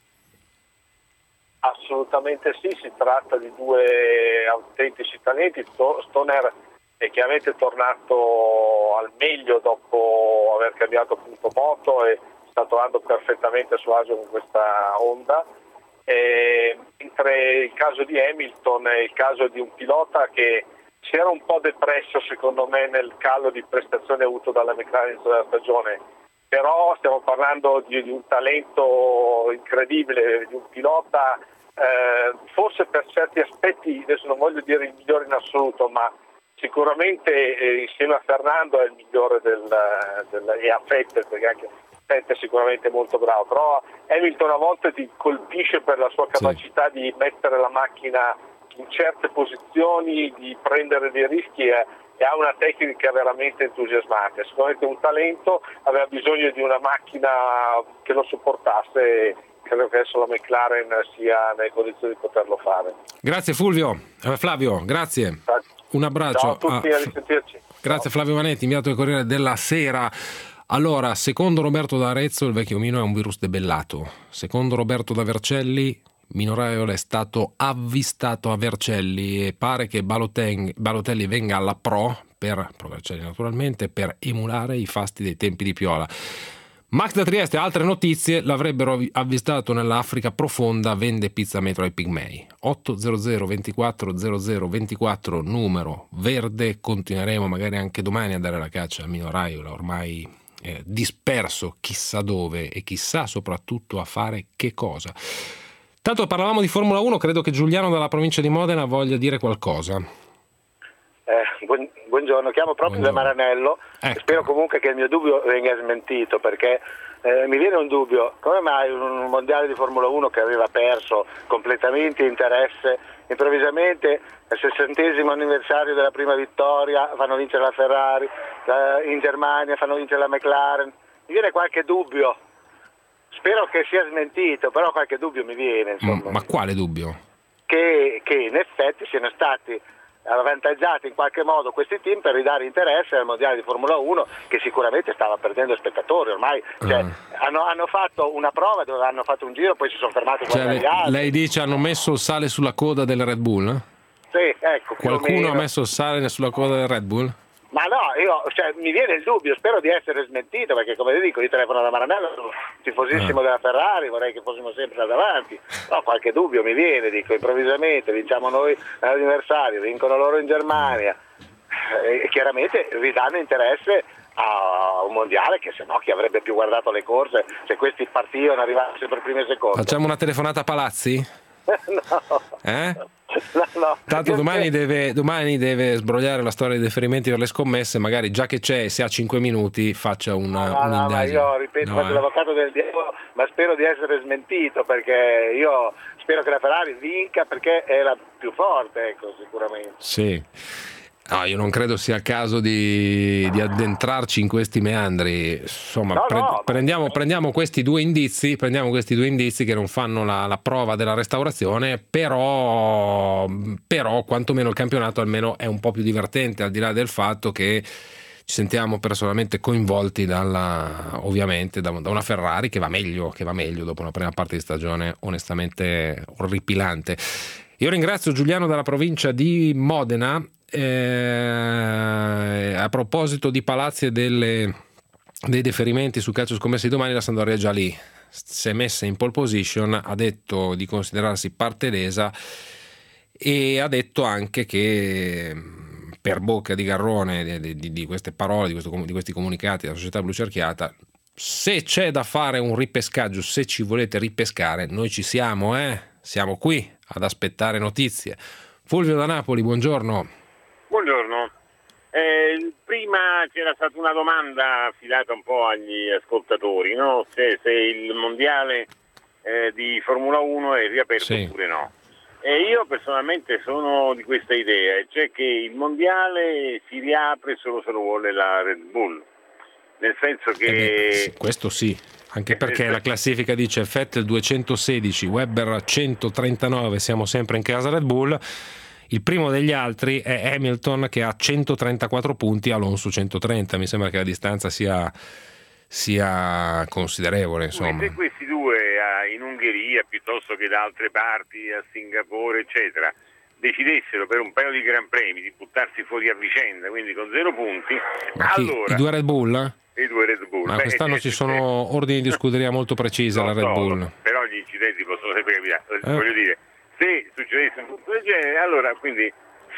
Assolutamente sì, si tratta di due autentici talenti. Stoner è chiaramente tornato al meglio dopo aver cambiato punto moto e sta trovando perfettamente a suo agio con questa Honda. Eh, mentre il caso di Hamilton è il caso di un pilota che si era un po' depresso secondo me nel calo di prestazioni avuto dalla McLaren della stagione, però stiamo parlando di, di un talento incredibile, di un pilota eh, forse per certi aspetti, adesso non voglio dire il migliore in assoluto, ma sicuramente eh, insieme a Fernando è il migliore del, del, e a Vettel, perché anche è sicuramente molto bravo, però Hamilton a volte ti colpisce per la sua capacità sì. di mettere la macchina in certe posizioni, di prendere dei rischi e, e ha una tecnica veramente entusiasmante. Sicuramente un talento, aveva bisogno di una macchina che lo supportasse e credo che adesso la McLaren sia nelle condizioni di poterlo fare. Grazie Fulvio, eh, Flavio, grazie. Un abbraccio. Ciao a tutti, a risentirci. Grazie Ciao. Flavio Vanetti, inviato del Corriere della Sera. Allora, secondo Roberto D'Arezzo il vecchio Mino è un virus debellato. Secondo Roberto da Vercelli, Mino Raiola è stato avvistato a Vercelli e pare che Balotelli, Balotelli venga alla Pro, per Pro Vercelli naturalmente, per emulare i fasti dei tempi di Piola. Max da Trieste, altre notizie, l'avrebbero avvistato nell'Africa profonda, vende pizza metro ai pigmei. otto zero zero ventiquattro zero zero ventiquattro numero verde, continueremo magari anche domani a dare la caccia a Mino Raiola, ormai eh, disperso chissà dove e chissà soprattutto a fare che cosa. Tanto parlavamo di Formula uno, credo che Giuliano dalla provincia di Modena voglia dire qualcosa. Eh, buon, buongiorno, chiamo proprio da Maranello, ecco. Spero comunque che il mio dubbio venga smentito, perché eh, mi viene un dubbio: come mai un mondiale di Formula uno che aveva perso completamente interesse, improvvisamente al sessantesimo anniversario della prima vittoria fanno vincere la Ferrari, la, in Germania fanno vincere la McLaren? Mi viene qualche dubbio, spero che sia smentito, però qualche dubbio mi viene, insomma. Ma quale dubbio? Che, che in effetti siano stati avvantaggiati in qualche modo questi team per ridare interesse al mondiale di Formula uno, che sicuramente stava perdendo spettatori ormai, cioè, uh. hanno, hanno fatto una prova dove hanno fatto un giro, poi si sono fermati cioè, gli altri. Lei dice hanno messo il sale sulla coda del Red Bull? Eh? Sì, ecco. Qualcuno ha messo il sale sulla coda del Red Bull? Ma no, io, cioè, mi viene il dubbio, spero di essere smentito, perché come dico, io telefono da Maranello, sono tifosissimo della Ferrari, vorrei che fossimo sempre da davanti, no, qualche dubbio mi viene, dico, improvvisamente vinciamo noi all'anniversario, vincono loro in Germania, e chiaramente ridanno interesse a un mondiale che se no chi avrebbe più guardato le corse se questi partivano arrivassero per prime e seconde. Facciamo una telefonata a Palazzi? No. Eh? No, no. Tanto domani deve, domani deve sbrogliare la storia dei riferimenti per le scommesse, magari già che c'è, se ha cinque minuti faccia una, no, un'indagine. No, ma io ripeto, no, faccio eh. l'avvocato del diavolo, ma spero di essere smentito, perché io spero che la Ferrari vinca perché è la più forte, ecco, sicuramente. Sì. No, io non credo sia il caso di, di addentrarci in questi meandri. Insomma, no, pre- no, prendiamo, prendiamo questi due indizi, prendiamo questi due indizi che non fanno la, la prova della restaurazione, però, però quantomeno il campionato almeno è un po' più divertente, al di là del fatto che ci sentiamo personalmente coinvolti dalla, ovviamente da, da una Ferrari che va meglio, che va meglio dopo una prima parte di stagione onestamente orripilante. Io ringrazio Giuliano dalla provincia di Modena. Eh, a proposito di Palazzi e delle, dei deferimenti su calcio scommesse di domani, la Sampdoria già lì si è messa in pole position, ha detto di considerarsi parte lesa e ha detto anche che per bocca di Garrone di, di, di queste parole, di, questo, di questi comunicati della società blucerchiata, se c'è da fare un ripescaggio, se ci volete ripescare, noi ci siamo, eh? Siamo qui ad aspettare notizie. Fulvio da Napoli, buongiorno. Buongiorno, eh, prima c'era stata una domanda affidata un po' agli ascoltatori, no? se, se il mondiale eh, di Formula uno è riaperto sì. oppure no. E io personalmente sono di questa idea, cioè che il mondiale si riapre solo se lo vuole la Red Bull, nel senso che... Eh beh, sì, questo sì, anche perché la classifica dice Vettel duecentosedici, Webber centotrentanove, siamo sempre in casa Red Bull. Il primo degli altri è Hamilton che ha centotrentaquattro punti, Alonso centotrenta. Mi sembra che la distanza sia, sia considerevole. Insomma. Se questi due in Ungheria piuttosto che da altre parti, a Singapore eccetera, decidessero per un paio di Gran Premi di buttarsi fuori a vicenda, quindi con zero punti, ma chi, allora i due Red Bull? I due Red Bull. Ma Beh, quest'anno eh, ci eh, sono eh, ordini di scuderia molto precisi alla Red so, Bull. Però gli incidenti possono sempre capitare. Eh. Voglio dire, se succedesse un punto del genere, allora quindi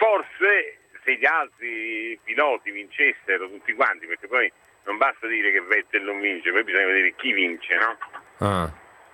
forse se gli altri piloti vincessero tutti quanti, perché poi non basta dire che Vettel non vince, poi bisogna vedere chi vince, no? Ah.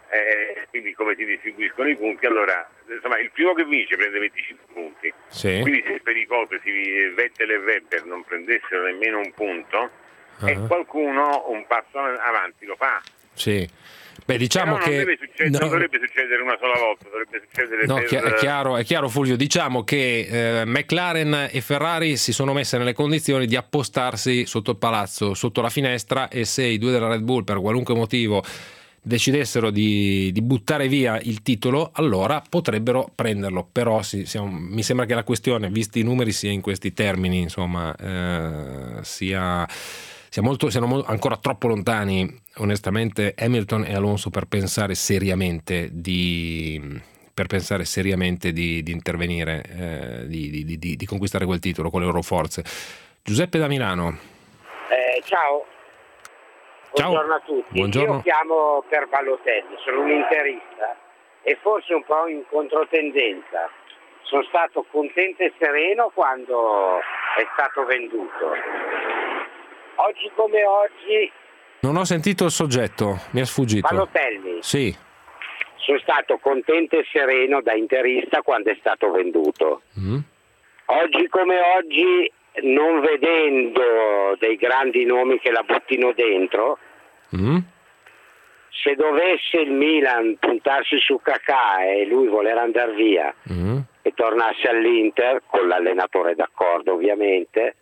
Eh, quindi come si distribuiscono i punti, allora insomma il primo che vince prende venticinque punti, sì. Quindi se per ipotesi Vettel e Webber non prendessero nemmeno un punto, uh-huh. e qualcuno un passo avanti lo fa. Sì. Beh, diciamo non che deve succedere, no, non dovrebbe succedere una sola volta, dovrebbe succedere no, per... è chiaro, è chiaro Fulvio, diciamo che eh, McLaren e Ferrari si sono messe nelle condizioni di appostarsi sotto il palazzo, sotto la finestra, e se i due della Red Bull per qualunque motivo decidessero di, di buttare via il titolo, allora potrebbero prenderlo, però sì, siamo, mi sembra che la questione, visti i numeri, sia in questi termini, insomma, eh, sia... Siamo molto, siamo ancora troppo lontani, onestamente, Hamilton e Alonso per pensare seriamente di, per pensare seriamente di, di intervenire, eh, di, di, di, di conquistare quel titolo con le loro forze. Giuseppe da Milano. Eh, ciao. Buongiorno ciao. a tutti. Buongiorno. Io chiamo per Balotelli, sono un interista e forse un po' in controtendenza. Sono stato contento e sereno quando è stato venduto. Oggi come oggi... Non ho sentito il soggetto, mi è sfuggito. Balotelli. Sì. Sono stato contento e sereno da interista quando è stato venduto. Mm. Oggi come oggi, non vedendo dei grandi nomi che la buttino dentro, mm. se dovesse il Milan puntarsi su Kakà e lui voler andare via mm. e tornasse all'Inter, con l'allenatore d'accordo ovviamente,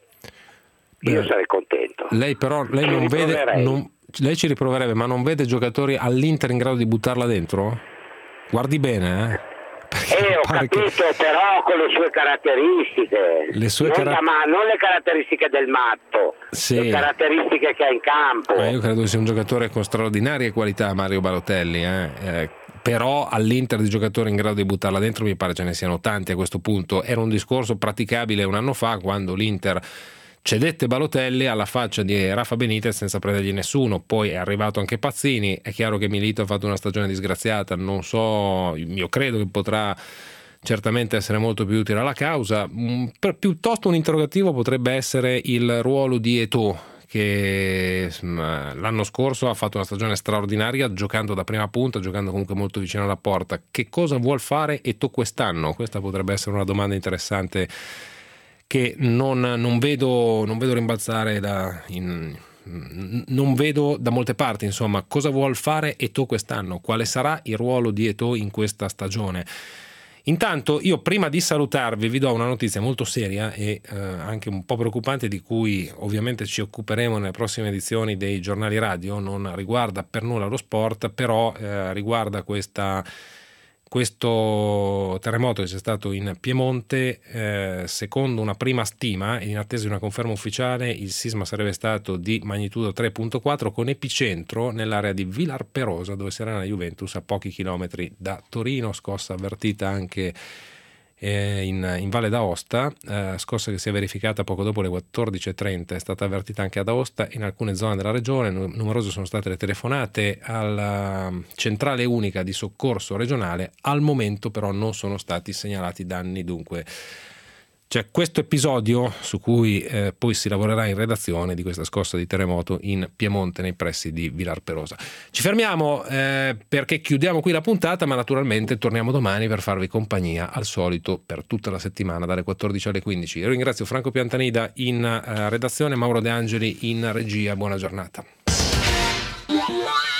io sarei contento. Lei però lei non vede, non, lei ci riproverebbe, ma non vede giocatori all'Inter in grado di buttarla dentro? Guardi bene, eh. Eh, ho capito, che... però con le sue caratteristiche, le sue non, cara... ma, non le caratteristiche del matto, sì. Le caratteristiche che ha in campo. Ma io credo sia un giocatore con straordinarie qualità, Mario Balotelli, eh. Eh, però all'Inter di giocatori in grado di buttarla dentro mi pare ce ne siano tanti a questo punto. Era un discorso praticabile un anno fa, quando l'Inter Cedette Balotelli alla faccia di Rafa Benitez senza prendergli nessuno, poi è arrivato anche Pazzini. È chiaro che Milito ha fatto una stagione disgraziata, non so, io credo che potrà certamente essere molto più utile alla causa. Per, piuttosto un interrogativo potrebbe essere il ruolo di Eto'o, che l'anno scorso ha fatto una stagione straordinaria giocando da prima punta, giocando comunque molto vicino alla porta. Che cosa vuol fare Eto'o quest'anno? Questa potrebbe essere una domanda interessante che non, non vedo non vedo rimbalzare da in, non vedo da molte parti. Insomma, cosa vuol fare Eto'o quest'anno? Quale sarà il ruolo di Eto'o in questa stagione? Intanto io, prima di salutarvi, vi do una notizia molto seria e eh, anche un po' preoccupante, di cui ovviamente ci occuperemo nelle prossime edizioni dei giornali radio. Non riguarda per nulla lo sport, però eh, riguarda questa Questo terremoto che c'è stato in Piemonte. Eh, secondo una prima stima, e in attesa di una conferma ufficiale, il sisma sarebbe stato di magnitudo tre virgola quattro, con epicentro nell'area di Vilarperosa, dove si allena la Juventus, a pochi chilometri da Torino. Scossa avvertita anche eh, in, in Valle d'Aosta, eh, scossa che si è verificata poco dopo le quattordici e trenta. È stata avvertita anche ad Aosta e in alcune zone della regione. Numerose sono state le telefonate alla centrale unica di soccorso regionale. Al momento però non sono stati segnalati danni, dunque c'è questo episodio su cui eh, poi si lavorerà in redazione, di questa scossa di terremoto in Piemonte, nei pressi di Vilarperosa. Ci fermiamo eh, perché chiudiamo qui la puntata, ma naturalmente torniamo domani per farvi compagnia al solito per tutta la settimana dalle quattordici alle quindici. Io ringrazio Franco Piantanida in eh, redazione, Mauro De Angeli in regia. Buona giornata.